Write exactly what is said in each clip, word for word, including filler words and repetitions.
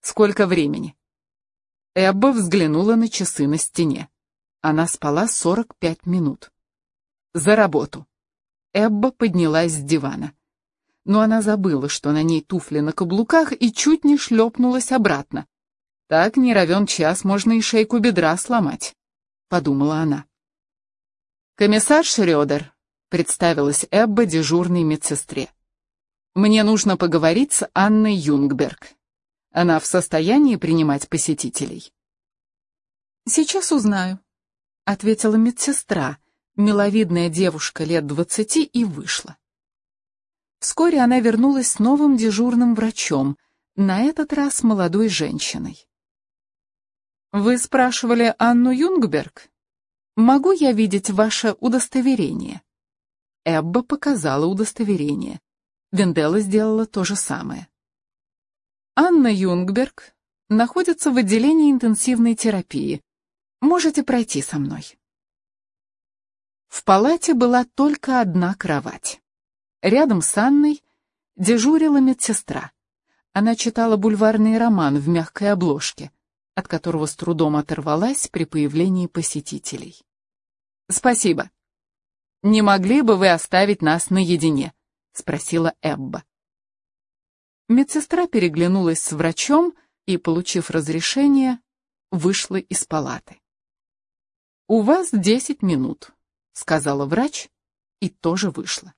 Сколько времени?» Эбба взглянула на часы на стене. Она спала сорок пять минут. «За работу!» Эбба поднялась с дивана. Но она забыла, что на ней туфли на каблуках, и чуть не шлепнулась обратно. «Так не равен час, можно и шейку бедра сломать», — подумала она. «Комиссар Шрёдер», — представилась Эбба дежурной медсестре. «Мне нужно поговорить с Анной Юнгберг. Она в состоянии принимать посетителей?» «Сейчас узнаю», — ответила медсестра, миловидная девушка лет двадцати, и вышла. Вскоре она вернулась с новым дежурным врачом, на этот раз молодой женщиной. «Вы спрашивали Анну Юнгберг? Могу я видеть ваше удостоверение?» Эбба показала удостоверение. Венделла сделала то же самое. «Анна Юнгберг находится в отделении интенсивной терапии. Можете пройти со мной». В палате была только одна кровать. Рядом с Анной дежурила медсестра. Она читала бульварный роман в мягкой обложке, от которого с трудом оторвалась при появлении посетителей. «Спасибо. Не могли бы вы оставить нас наедине?» — спросила Эбба. Медсестра переглянулась с врачом и, получив разрешение, вышла из палаты. «У вас десять минут», — сказала врач, и тоже вышла.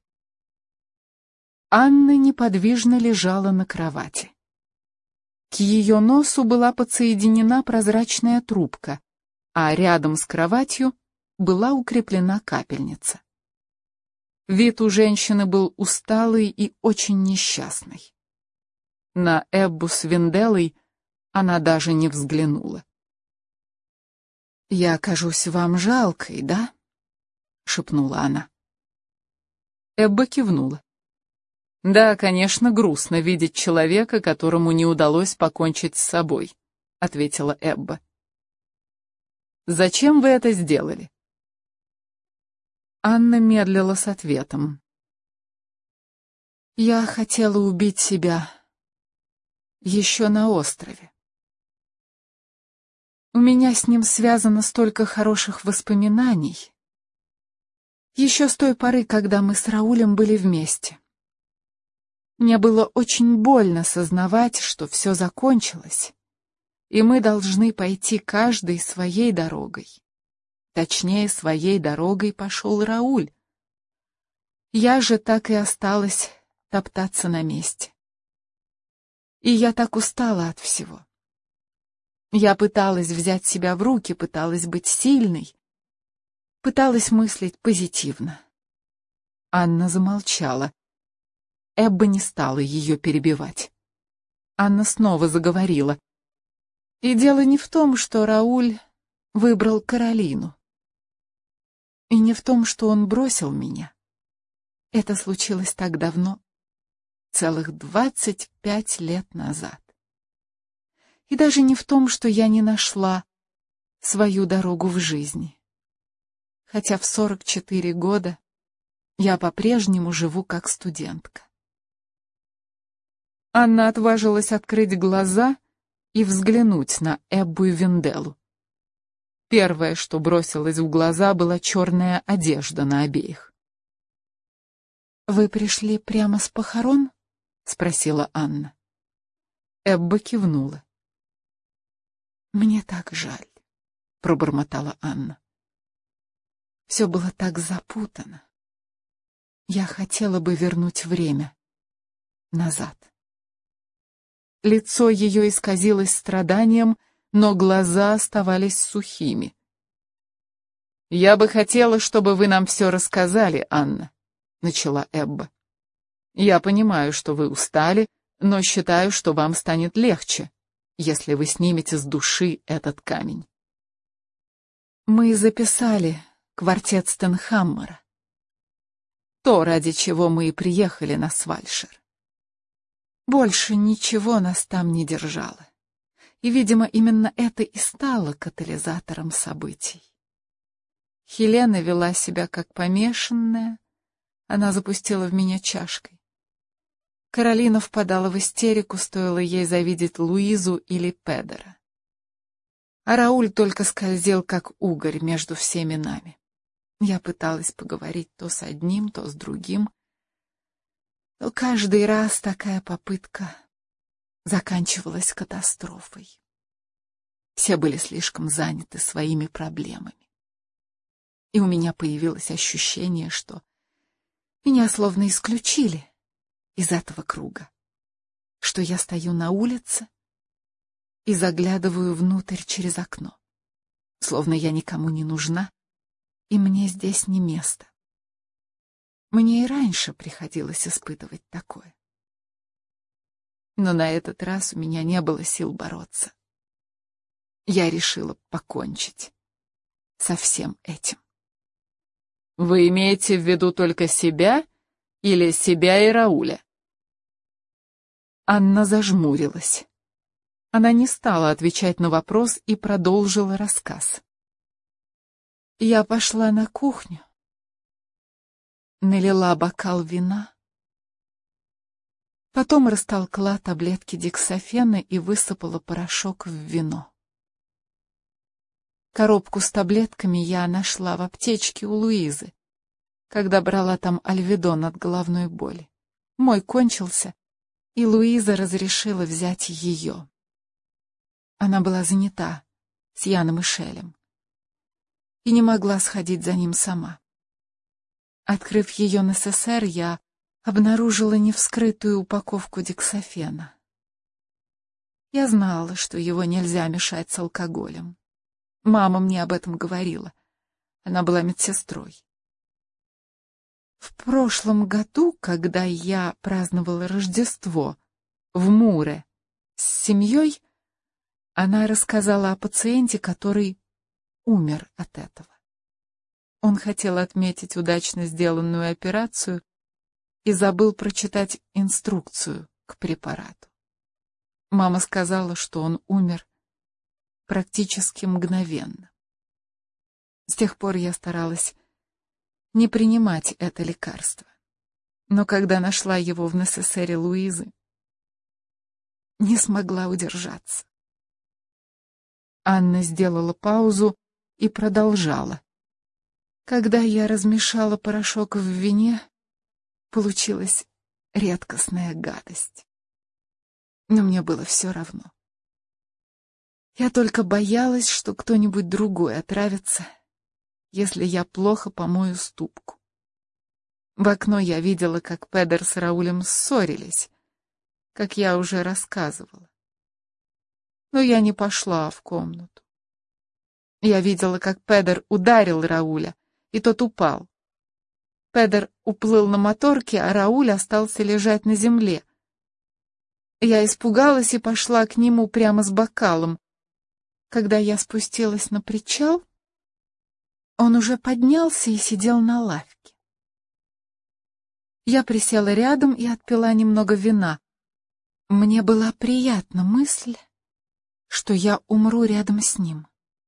Анна неподвижно лежала на кровати. К ее носу была подсоединена прозрачная трубка, а рядом с кроватью была укреплена капельница. Вид у женщины был усталый и очень несчастный. На Эббу с Венделлой она даже не взглянула. «Я кажусь вам жалкой, да?» — шепнула она. Эбба кивнула. «Да, конечно, грустно видеть человека, которому не удалось покончить с собой», — ответила Эбба. «Зачем вы это сделали?» Анна медлила с ответом. «Я хотела убить себя еще на острове. У меня с ним связано столько хороших воспоминаний. Еще с той поры, когда мы с Раулем были вместе. Мне было очень больно сознавать, что все закончилось, и мы должны пойти каждой своей дорогой. Точнее, своей дорогой пошел Рауль. Я же так и осталась топтаться на месте. И я так устала от всего. Я пыталась взять себя в руки, пыталась быть сильной, пыталась мыслить позитивно». Анна замолчала. Эбба не стала ее перебивать. Анна снова заговорила. «И дело не в том, что Рауль выбрал Каролину. И не в том, что он бросил меня. Это случилось так давно, целых двадцать пять лет назад. И даже не в том, что я не нашла свою дорогу в жизни. Хотя в сорок четыре года я по-прежнему живу как студентка». Анна отважилась открыть глаза и взглянуть на Эббу и Венделлу. Первое, что бросилось в глаза, была черная одежда на обеих. «Вы пришли прямо с похорон?» — спросила Анна. Эбба кивнула. «Мне так жаль», — пробормотала Анна. «Все было так запутано. Я хотела бы вернуть время назад». Лицо ее исказилось страданием, но глаза оставались сухими. «Я бы хотела, чтобы вы нам все рассказали, Анна», — начала Эбба. «Я понимаю, что вы устали, но считаю, что вам станет легче, если вы снимете с души этот камень». «Мы записали квартет Стенхаммера. То, ради чего мы и приехали на Свальшер. Больше ничего нас там не держало. И, видимо, именно это и стало катализатором событий. Хелена вела себя как помешанная, она запустила в меня чашкой. Каролина впадала в истерику, стоило ей завидеть Луизу или Педера. А Рауль только скользил, как угорь, между всеми нами. Я пыталась поговорить то с одним, то с другим, но каждый раз такая попытка заканчивалась катастрофой. Все были слишком заняты своими проблемами. И у меня появилось ощущение, что меня словно исключили из этого круга, что я стою на улице и заглядываю внутрь через окно, словно я никому не нужна, и мне здесь не место. Мне и раньше приходилось испытывать такое. Но на этот раз у меня не было сил бороться. Я решила покончить со всем этим. Вы имеете в виду только себя или себя и Рауля? Анна зажмурилась. Она не стала отвечать на вопрос и продолжила рассказ. Я пошла на кухню, налила бокал вина, потом растолкла таблетки дексафена и высыпала порошок в вино. Коробку с таблетками я нашла в аптечке у Луизы, когда брала там альведон от головной боли. Мой кончился, и Луиза разрешила взять ее. Она была занята с Яном и Шелем и не могла сходить за ним сама. Открыв ее эн эс эс эр, я обнаружила невскрытую упаковку дексафена. Я знала, что его нельзя мешать с алкоголем. Мама мне об этом говорила. Она была медсестрой. В прошлом году, когда я праздновала Рождество в Муре с семьей, она рассказала о пациенте, который умер от этого. Он хотел отметить удачно сделанную операцию и забыл прочитать инструкцию к препарату. Мама сказала, что он умер практически мгновенно. С тех пор я старалась не принимать это лекарство. Но когда нашла его в эн эс эс эре Луизы, не смогла удержаться. Анна сделала паузу и продолжала. Когда я размешала порошок в вине, получилась редкостная гадость. Но мне было все равно. Я только боялась, что кто-нибудь другой отравится, если я плохо помою ступку. В окно я видела, как Педер с Раулем ссорились, как я уже рассказывала. Но я не пошла в комнату. Я видела, как Педер ударил Рауля, и тот упал. Педер уплыл на моторке, а Рауль остался лежать на земле. Я испугалась и пошла к нему прямо с бокалом. Когда я спустилась на причал, он уже поднялся и сидел на лавке. Я присела рядом и отпила немного вина. Мне была приятна мысль, что я умру рядом с ним.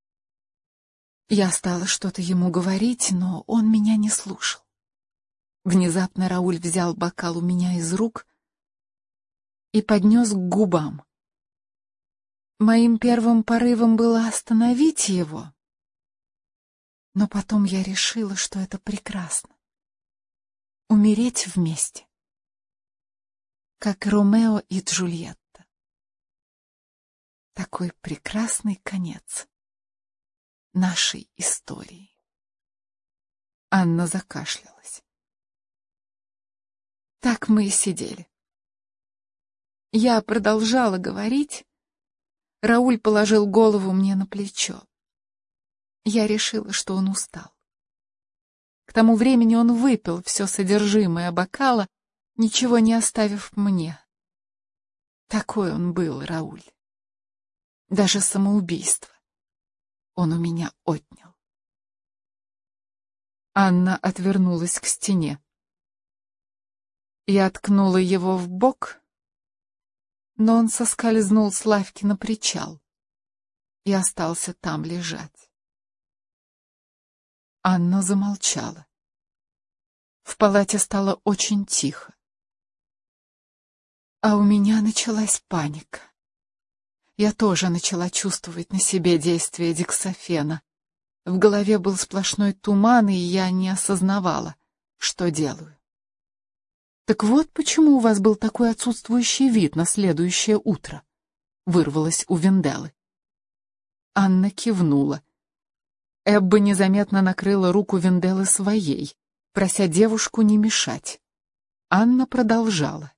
Я стала что-то ему говорить, но он меня не слушал. Внезапно Рауль взял бокал у меня из рук и поднес к губам. Моим первым порывом было остановить его, но потом я решила, что это прекрасно. Умереть вместе, как Ромео и Джульетта. Такой прекрасный конец нашей истории. Анна закашлялась. Так мы и сидели. Я продолжала говорить. Рауль положил голову мне на плечо. Я решила, что он устал. К тому времени он выпил все содержимое бокала, ничего не оставив мне. Такой он был, Рауль. Даже самоубийство он у меня отнял. Анна отвернулась к стене. Я ткнула его в бок, но он соскользнул с лавки на причал и остался там лежать. Анна замолчала. В палате стало очень тихо. А у меня началась паника. Я тоже начала чувствовать на себе действие дексафена. В голове был сплошной туман, и я не осознавала, что делаю. «Так вот почему у вас был такой отсутствующий вид на следующее утро», — вырвалось у Венделы. Анна кивнула. Эбба незаметно накрыла руку Венделы своей, прося девушку не мешать. Анна продолжала.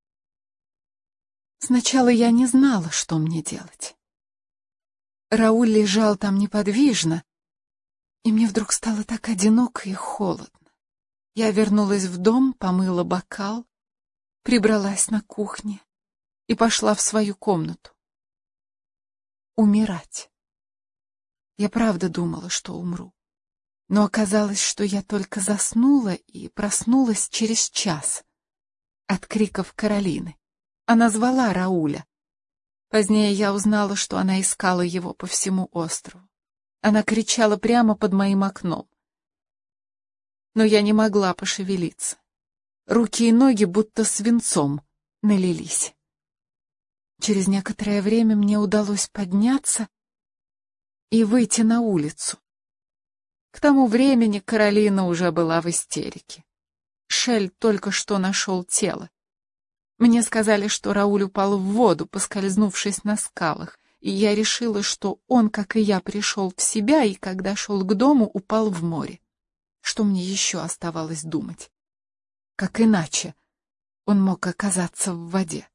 Сначала я не знала, что мне делать. Рауль лежал там неподвижно, и мне вдруг стало так одиноко и холодно. Я вернулась в дом, помыла бокал, прибралась на кухне и пошла в свою комнату. Умирать. Я правда думала, что умру. Но оказалось, что я только заснула и проснулась через час от криков Каролины. Она звала Рауля. Позднее я узнала, что она искала его по всему острову. Она кричала прямо под моим окном. Но я не могла пошевелиться. Руки и ноги будто свинцом налились. Через некоторое время мне удалось подняться и выйти на улицу. К тому времени Каролина уже была в истерике. Шель только что нашел тело. Мне сказали, что Рауль упал в воду, поскользнувшись на скалах, и я решила, что он, как и я, пришел в себя и, когда шел к дому, упал в море. Что мне еще оставалось думать? Как иначе он мог оказаться в воде?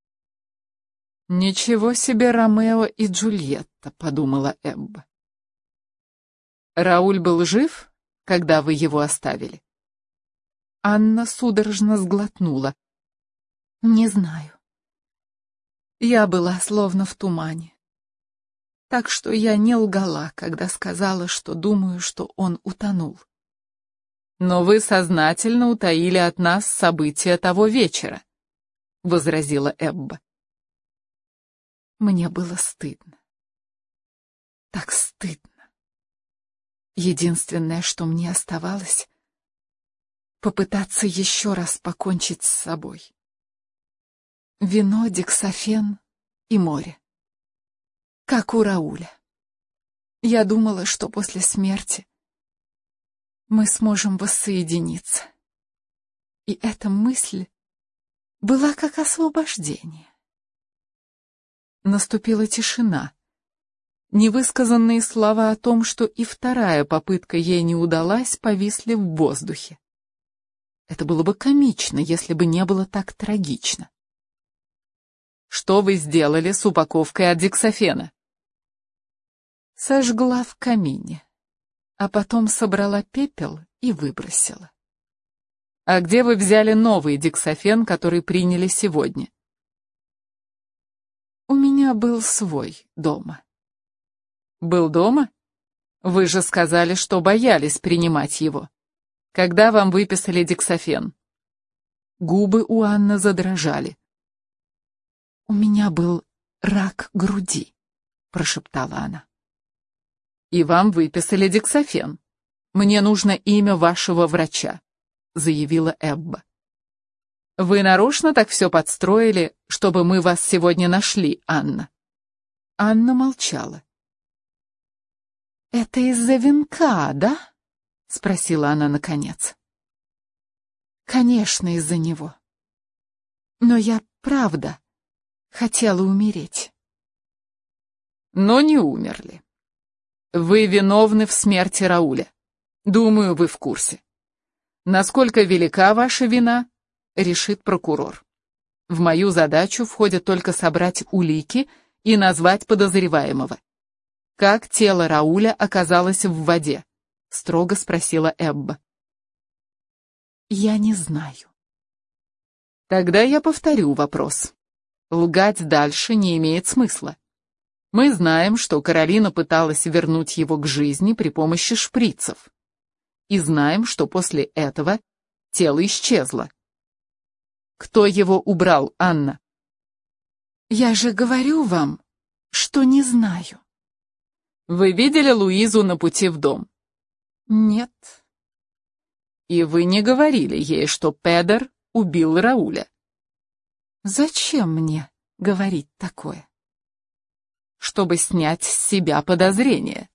«Ничего себе Ромео и Джульетта», — подумала Эбба. «Рауль был жив, когда вы его оставили?» Анна судорожно сглотнула. «Не знаю. Я была словно в тумане. Так что я не лгала, когда сказала, что думаю, что он утонул». «Но вы сознательно утаили от нас события того вечера», — возразила Эбба. Мне было стыдно. Так стыдно. Единственное, что мне оставалось, попытаться еще раз покончить с собой. Вино, дексафен и море. Как у Рауля. Я думала, что после смерти мы сможем воссоединиться. И эта мысль была как освобождение. Наступила тишина. Невысказанные слова о том, что и вторая попытка ей не удалась, повисли в воздухе. Это было бы комично, если бы не было так трагично. «Что вы сделали с упаковкой от дексафена?» Сожгла в камине, а потом собрала пепел и выбросила. «А где вы взяли новый дексафен, который приняли сегодня?» «У меня был свой дома». «Был дома? Вы же сказали, что боялись принимать его. Когда вам выписали дексафен?» Губы у Анны задрожали. «У меня был рак груди», — прошептала она. «И вам выписали дексафен. Мне нужно имя вашего врача», — заявила Эбба. «Вы нарочно так все подстроили, чтобы мы вас сегодня нашли, Анна?» Анна молчала. «Это из-за венка, да?» — спросила она наконец. «Конечно, из-за него. Но я, правда, хотела умереть». «Но не умерли. Вы виновны в смерти Рауля. Думаю, вы в курсе. Насколько велика ваша вина, решит прокурор. В мою задачу входит только собрать улики и назвать подозреваемого. Как тело Рауля оказалось в воде?» — строго спросила Эбба. «Я не знаю». «Тогда я повторю вопрос. Лгать дальше не имеет смысла. Мы знаем, что Каролина пыталась вернуть его к жизни при помощи шприцев. И знаем, что после этого тело исчезло. Кто его убрал, Анна?» «Я же говорю вам, что не знаю». «Вы видели Луизу на пути в дом?» «Нет». «И вы не говорили ей, что Педер убил Рауля?» Зачем мне говорить такое? Чтобы снять с себя подозрения.